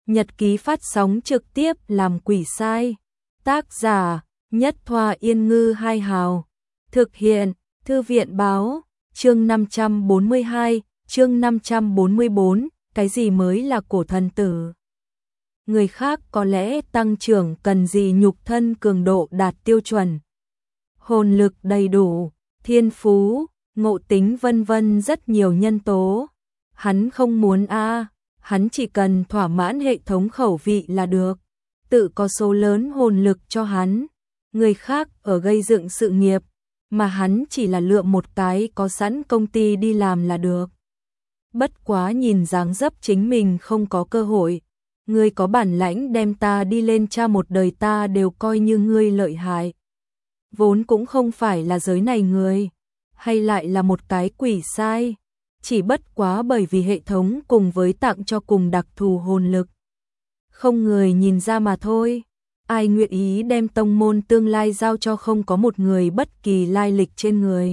Nhật ký phát sóng trực tiếp làm quỷ sai. Tác giả Nhất Thoa Yên Ngư Hai Hào. Thực hiện Thư viện Báo. Chương 542, chương 544, cái gì mới là cổ thần tử? Người khác có lẽ tăng trưởng cần gì nhục thân cường độ đạt tiêu chuẩn, hồn lực đầy đủ, thiên phú, ngộ tính vân vân rất nhiều nhân tố. Hắn không muốn hắn chỉ cần thỏa mãn hệ thống khẩu vị là được. Tự có số lớn hồn lực cho hắn. Người khác ở gây dựng sự nghiệp, mà hắn chỉ là lựa một cái có sẵn công ty đi làm là được. Bất quá nhìn dáng dấp chính mình không có cơ hội. Ngươi có bản lãnh đem ta đi lên tra một đời ta đều coi như ngươi lợi hại. Vốn cũng không phải là giới này người, hay lại là một cái quỷ sai. Chỉ bất quá bởi vì hệ thống cùng với tặng cho cùng đặc thù hồn lực. Không người nhìn ra mà thôi. Ai nguyện ý đem tông môn tương lai giao cho không có một người bất kỳ lai lịch trên người.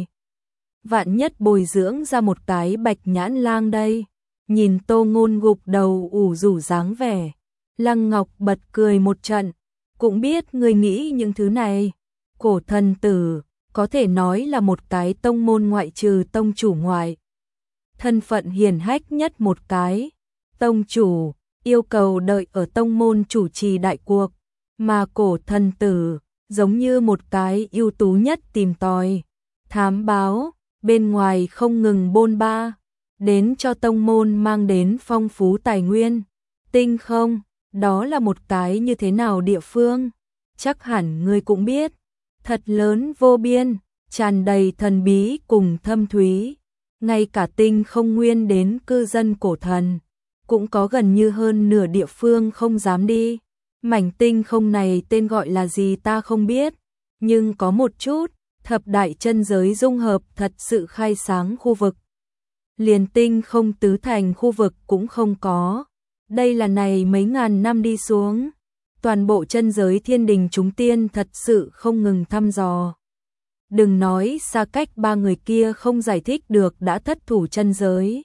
Vạn nhất bồi dưỡng ra một cái bạch nhãn lang đây. Nhìn Tô Ngôn gục đầu ủ rủ dáng vẻ. Lăng Ngọc bật cười một trận. Cũng biết người nghĩ những thứ này. Cổ thần tử, có thể nói là một cái tông môn ngoại trừ tông chủ ngoại. Thân phận hiển hách nhất một cái. Tông chủ, yêu cầu đợi ở tông môn chủ trì đại cuộc. Mà cổ thần tử, giống như một cái ưu tú nhất tìm tòi. Thám báo, bên ngoài không ngừng bôn ba. Đến cho tông môn mang đến phong phú tài nguyên. Tinh không, đó là một cái như thế nào địa phương? Chắc hẳn ngươi cũng biết. Thật lớn vô biên, tràn đầy thần bí cùng thâm thúy. Ngay cả tinh không nguyên đến cư dân cổ thần, cũng có gần như hơn nửa địa phương không dám đi. Mảnh tinh không này tên gọi là gì ta không biết, nhưng có một chút, thập đại chân giới dung hợp thật sự khai sáng khu vực. Liền tinh không tứ thành khu vực cũng không có. Đây là này mấy ngàn năm đi xuống. Toàn bộ chân giới thiên đình chúng tiên thật sự không ngừng thăm dò. Đừng nói xa cách ba người kia không giải thích được đã thất thủ chân giới.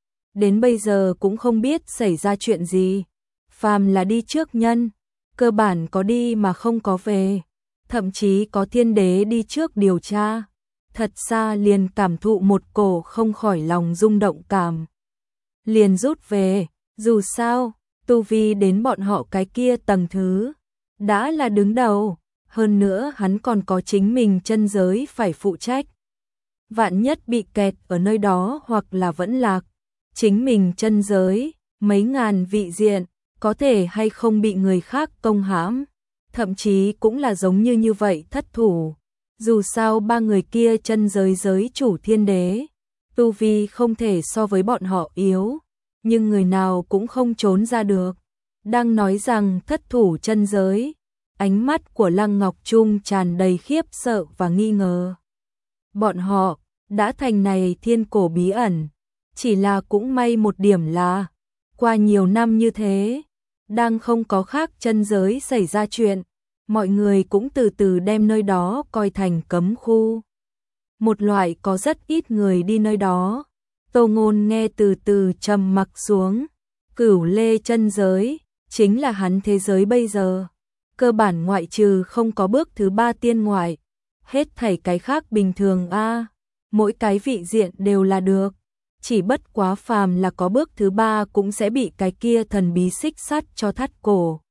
Đến bây giờ cũng không biết xảy ra chuyện gì. Phàm là đi trước nhân, cơ bản có đi mà không có về. Thậm chí có thiên đế đi trước điều tra. Thật xa liền cảm thụ một cổ không khỏi lòng rung động cảm. Liền rút về, dù sao, tu vi đến bọn họ cái kia tầng thứ. Đã là đứng đầu, hơn nữa hắn còn có chính mình chân giới phải phụ trách. Vạn nhất bị kẹt ở nơi đó hoặc là vẫn lạc. Chính mình chân giới, mấy ngàn vị diện, có thể hay không bị người khác công hãm. Thậm chí cũng là giống như vậy thất thủ. Dù sao ba người kia chân giới giới chủ thiên đế, tu vi không thể so với bọn họ yếu, nhưng người nào cũng không trốn ra được. Đang nói rằng thất thủ chân giới, ánh mắt của Lăng Ngọc Trung tràn đầy khiếp sợ và nghi ngờ. Bọn họ đã thành này thiên cổ bí ẩn, chỉ là cũng may một điểm là qua nhiều năm như thế, đang không có khác chân giới xảy ra chuyện. Mọi người cũng từ từ đem nơi đó coi thành cấm khu. Một loại có rất ít người đi nơi đó. Tô Ngôn nghe từ từ trầm mặc xuống. Cửu Lê chân giới, chính là hắn thế giới bây giờ. Cơ bản ngoại trừ không có bước thứ ba tiên ngoại. Hết thảy cái khác bình thường mỗi cái vị diện đều là được. Chỉ bất quá phàm là có bước thứ ba cũng sẽ bị cái kia thần bí xích sắt cho thắt cổ.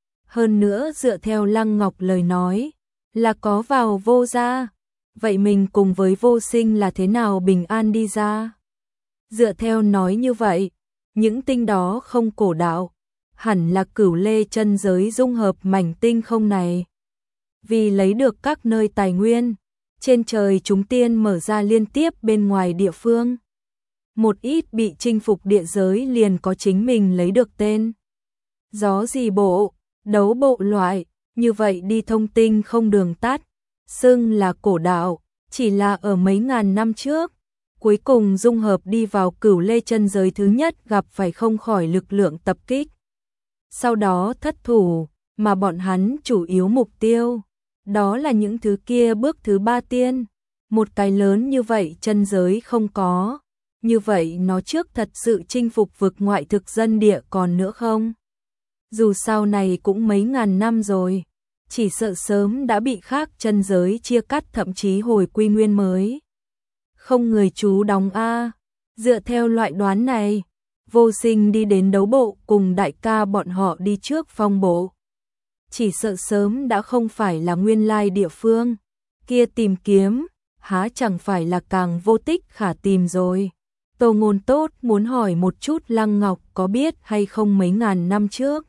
Hơn nữa dựa theo Lăng Ngọc lời nói, là có vào vô ra. Vậy mình cùng với vô sinh là thế nào bình an đi ra? Dựa theo nói như vậy, những tinh đó không cổ đạo, hẳn là Cửu Lê chân giới dung hợp mảnh tinh không này. Vì lấy được các nơi tài nguyên, trên trời chúng tiên mở ra liên tiếp bên ngoài địa phương. Một ít bị chinh phục địa giới liền có chính mình lấy được tên. Gió gì bộ, đấu bộ loại, như vậy đi thông tinh không đường tắt, xưng là cổ đạo, chỉ là ở mấy ngàn năm trước, cuối cùng dung hợp đi vào Cửu Lê chân giới thứ nhất gặp phải không khỏi lực lượng tập kích. Sau đó thất thủ, mà bọn hắn chủ yếu mục tiêu, đó là những thứ kia bước thứ ba tiên, một cái lớn như vậy chân giới không có, như vậy nó trước thật sự chinh phục vực ngoại thực dân địa còn nữa không? Dù sau này cũng mấy ngàn năm rồi, chỉ sợ sớm đã bị khác chân giới chia cắt, thậm chí hồi quy nguyên mới. Không người chú đóng a. Dựa theo loại đoán này, Vô Sinh đi đến đấu bộ cùng đại ca bọn họ đi trước phong bộ. Chỉ sợ sớm đã không phải là nguyên lai địa phương kia tìm kiếm, há chẳng phải là càng vô tích khả tìm rồi. Tô Ngôn tốt muốn hỏi một chút Lăng Ngọc có biết hay không mấy ngàn năm trước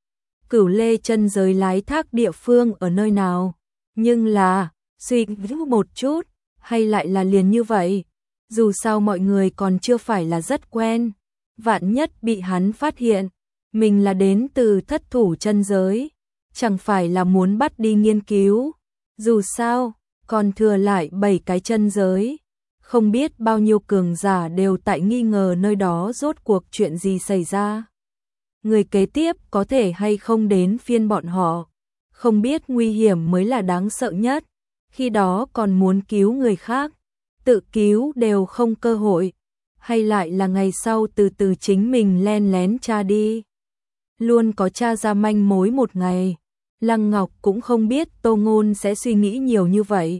Cửu Lê chân giới lái thác địa phương ở nơi nào, nhưng là, suy nghĩ một chút, hay lại là liền như vậy, dù sao mọi người còn chưa phải là rất quen, vạn nhất bị hắn phát hiện, mình là đến từ thất thủ chân giới, chẳng phải là muốn bắt đi nghiên cứu, dù sao, còn thừa lại 7 cái chân giới, không biết bao nhiêu cường giả đều tại nghi ngờ nơi đó rốt cuộc chuyện gì xảy ra. Người kế tiếp có thể hay không đến phiên bọn họ, không biết nguy hiểm mới là đáng sợ nhất, khi đó còn muốn cứu người khác, tự cứu đều không cơ hội, hay lại là ngày sau từ từ chính mình len lén tra đi. Luôn có tra ra manh mối một ngày, Lăng Ngọc cũng không biết Tô Ngôn sẽ suy nghĩ nhiều như vậy,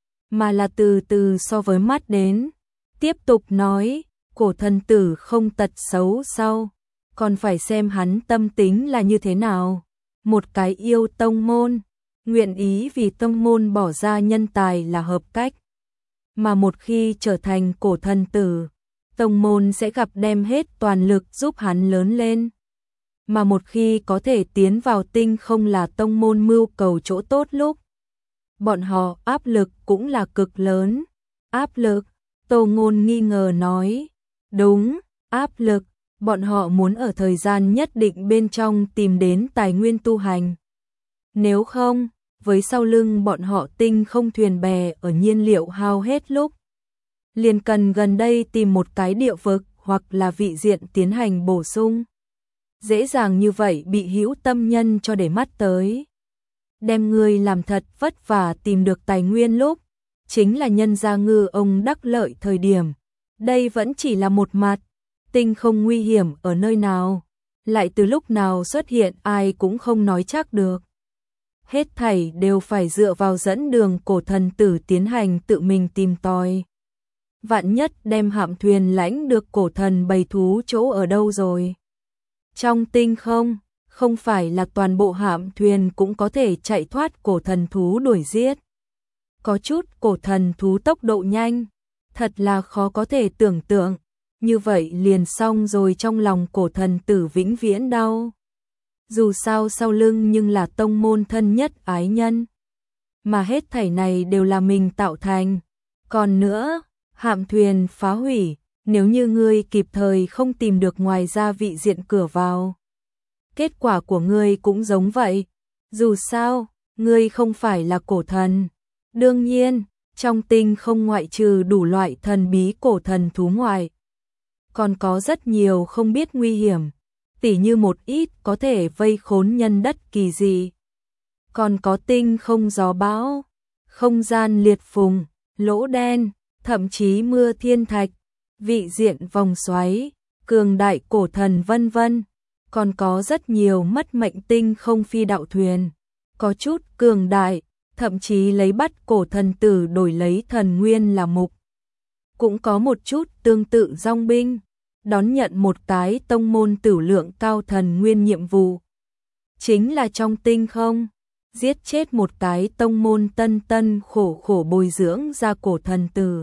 mà là từ từ so với mắt đến, tiếp tục nói, cổ thần tử không tật xấu sau, còn phải xem hắn tâm tính là như thế nào. Một cái yêu tông môn, nguyện ý vì tông môn bỏ ra nhân tài là hợp cách. Mà một khi trở thành cổ thần tử, tông môn sẽ gặp đem hết toàn lực giúp hắn lớn lên. Mà một khi có thể tiến vào tinh không là tông môn mưu cầu chỗ tốt lúc. Bọn họ áp lực cũng là cực lớn. Áp lực, Tô Ngôn nghi ngờ nói. Đúng, áp lực. Bọn họ muốn ở thời gian nhất định bên trong tìm đến tài nguyên tu hành. Nếu không, với sau lưng bọn họ tinh không thuyền bè ở nhiên liệu hao hết lúc, liền cần gần đây tìm một cái địa vực hoặc là vị diện tiến hành bổ sung. Dễ dàng như vậy bị hữu tâm nhân cho để mắt tới. Đem người làm thật vất vả tìm được tài nguyên lúc, chính là nhân gia ngư ông đắc lợi thời điểm. Đây vẫn chỉ là một mặt. Tinh không nguy hiểm ở nơi nào, lại từ lúc nào xuất hiện ai cũng không nói chắc được. Hết thảy đều phải dựa vào dẫn đường cổ thần tử tiến hành tự mình tìm tòi. Vạn nhất đem hạm thuyền lãnh được cổ thần bầy thú chỗ ở đâu rồi. Trong tinh không, không phải là toàn bộ hạm thuyền cũng có thể chạy thoát cổ thần thú đuổi giết. Có chút cổ thần thú tốc độ nhanh, thật là khó có thể tưởng tượng. Như vậy liền xong rồi, trong lòng cổ thần tử vĩnh viễn đau. Dù sao sau lưng nhưng là tông môn thân nhất ái nhân. Mà hết thảy này đều là mình tạo thành. Còn nữa, hạm thuyền phá hủy, nếu như ngươi kịp thời không tìm được ngoài ra vị diện cửa vào. Kết quả của ngươi cũng giống vậy. Dù sao, ngươi không phải là cổ thần. Đương nhiên, trong tinh không ngoại trừ đủ loại thần bí cổ thần thú ngoại. Còn có rất nhiều không biết nguy hiểm, tỉ như một ít có thể vây khốn nhân đất kỳ dị. Còn có tinh không gió bão, không gian liệt phùng, lỗ đen, thậm chí mưa thiên thạch, vị diện vòng xoáy, cường đại cổ thần vân vân. Còn có rất nhiều mất mệnh tinh không phi đạo thuyền, có chút cường đại, thậm chí lấy bắt cổ thần tử đổi lấy thần nguyên là mục. Cũng có một chút tương tự dòng binh, đón nhận một cái tông môn tử lượng cao thần nguyên nhiệm vụ. Chính là trong tinh không, giết chết một cái tông môn tân khổ khổ bồi dưỡng ra cổ thần tử.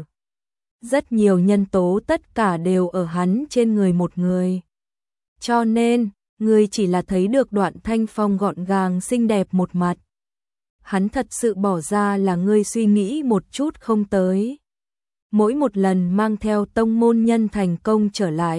Rất nhiều nhân tố tất cả đều ở hắn trên người một người. Cho nên, ngươi chỉ là thấy được Đoạn Thanh Phong gọn gàng xinh đẹp một mặt. Hắn thật sự bỏ ra là ngươi suy nghĩ một chút không tới. Mỗi một lần mang theo tông môn nhân thành công trở lại.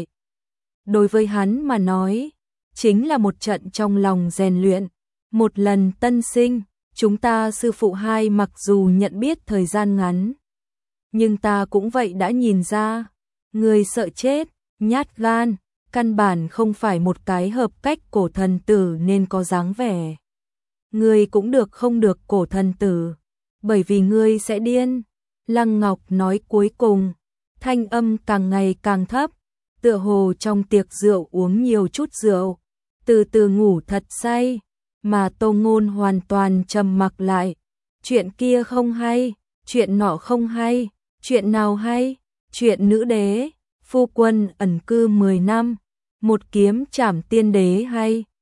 Đối với hắn mà nói, chính là một trận trong lòng rèn luyện, một lần tân sinh. Chúng ta sư phụ hai mặc dù nhận biết thời gian ngắn, nhưng ta cũng vậy đã nhìn ra, người sợ chết, nhát gan, căn bản không phải một cái hợp cách cổ thần tử nên có dáng vẻ. Ngươi cũng được không được cổ thần tử, bởi vì ngươi sẽ điên. Lăng Ngọc nói cuối cùng, thanh âm càng ngày càng thấp, tựa hồ trong tiệc rượu uống nhiều chút rượu, từ từ ngủ thật say, mà Tô Ngôn hoàn toàn trầm mặc lại. Chuyện kia không hay, chuyện nọ không hay, chuyện nào hay? Chuyện nữ đế, phu quân ẩn cư 10 năm, một kiếm trảm tiên đế hay?